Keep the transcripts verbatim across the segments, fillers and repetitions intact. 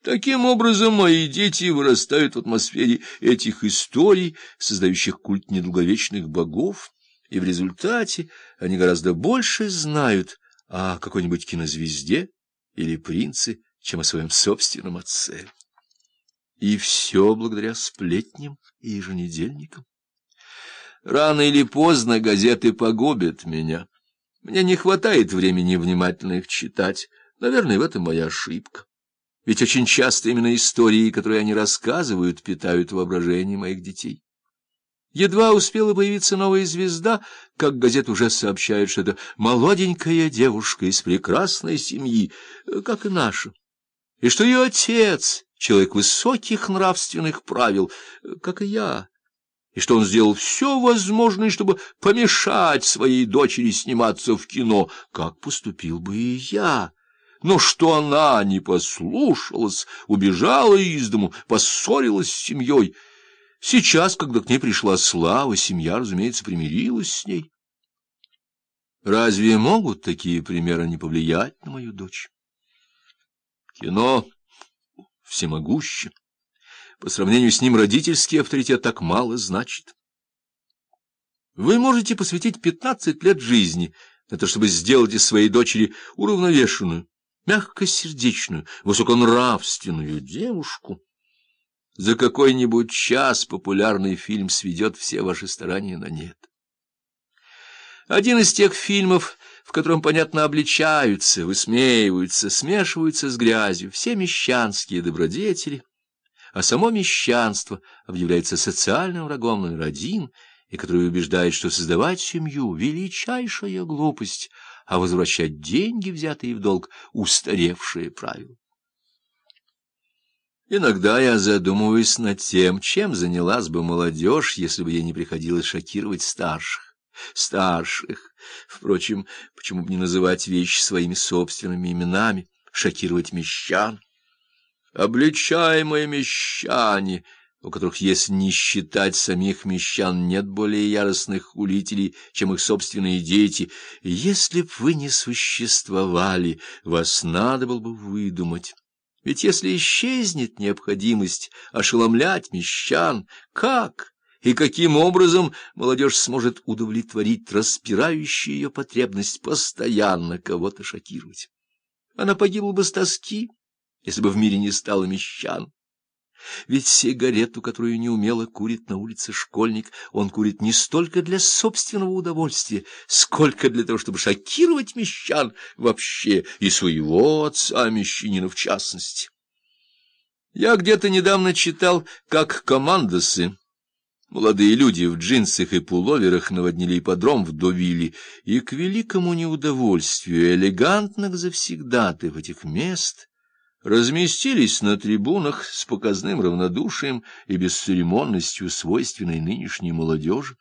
Таким образом, мои дети вырастают в атмосфере этих историй, создающих культ недолговечных богов, и в результате они гораздо больше знают о какой-нибудь кинозвезде или принце, чем о своем собственном отце. И все благодаря сплетням и еженедельникам. Рано или поздно газеты погубят меня. Мне не хватает времени внимательно их читать. Наверное, в этом моя ошибка. Ведь очень часто именно истории, которые они рассказывают, питают воображение моих детей. Едва успела появиться новая звезда, как газеты уже сообщают, что это молоденькая девушка из прекрасной семьи, как и наша, и что ее отец — человек высоких нравственных правил, как и я, и что он сделал все возможное, чтобы помешать своей дочери сниматься в кино, как поступил бы и я. Но что она не послушалась, убежала из дому, поссорилась с семьей. Сейчас, когда к ней пришла слава, семья, разумеется, примирилась с ней. Разве могут такие примеры не повлиять на мою дочь? Кино всемогуще. По сравнению с ним родительский авторитет так мало значит. Вы можете посвятить пятнадцать лет жизни на то, чтобы сделать из своей дочери уравновешенную, мягкосердечную, высоконравственную девушку. За какой-нибудь час популярный фильм сведет все ваши старания на нет. Один из тех фильмов, в котором, понятно, обличаются, высмеиваются, смешиваются с грязью все мещанские добродетели, а само мещанство объявляется социальным врагом номер один, и который убеждает, что создавать семью — величайшая глупость, а возвращать деньги, взятые в долг, — устаревшее правило. Иногда я задумываюсь над тем, чем занялась бы молодежь, если бы ей не приходилось шокировать старших. Старших. Впрочем, почему бы не называть вещи своими собственными именами, шокировать мещан? Обличаемые мещане, у которых, если не считать самих мещан, нет более яростных хулителей, чем их собственные дети, если б вы не существовали, вас надо было бы выдумать. Ведь если исчезнет необходимость ошеломлять мещан, как и каким образом молодежь сможет удовлетворить распирающую ее потребность постоянно кого-то шокировать? Она погибла бы с тоски, если бы в мире не стало мещан. Ведь сигарету, которую неумело курит на улице школьник, он курит не столько для собственного удовольствия, сколько для того, чтобы шокировать мещан вообще и своего отца-мещанина в частности. Я где-то недавно читал, как командосы, молодые люди в джинсах и пуловерах, наводнили ипподром в Довилле, и к великому неудовольствию элегантных завсегдатаев этих мест разместились на трибунах с показным равнодушием и бесцеремонностью, свойственной нынешней молодежи.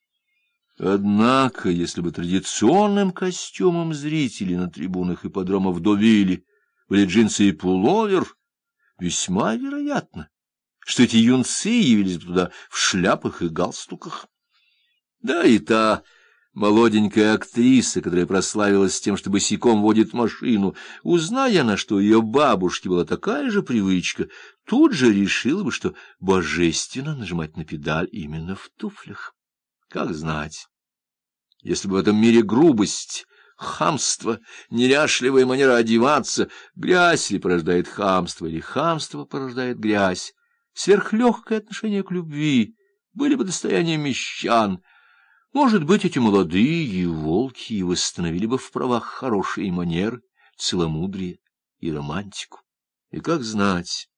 Однако, если бы традиционным костюмом зрителей на трибунах ипподрома в Довилле были джинсы и пуловер, весьма вероятно, что эти юнцы явились бы туда в шляпах и галстуках. Да и та молоденькая актриса, которая прославилась тем, что босиком водит машину, узная она, что у ее бабушки была такая же привычка, тут же решила бы, что божественно нажимать на педаль именно в туфлях. Как знать, если бы в этом мире грубость, хамство, неряшливая манера одеваться, грязь ли порождает хамство, или хамство порождает грязь, сверхлегкое отношение к любви были бы достоянием мещан, может быть, эти молодые волки и восстановили бы в правах хорошие манеры, целомудрие и романтику. И как знать,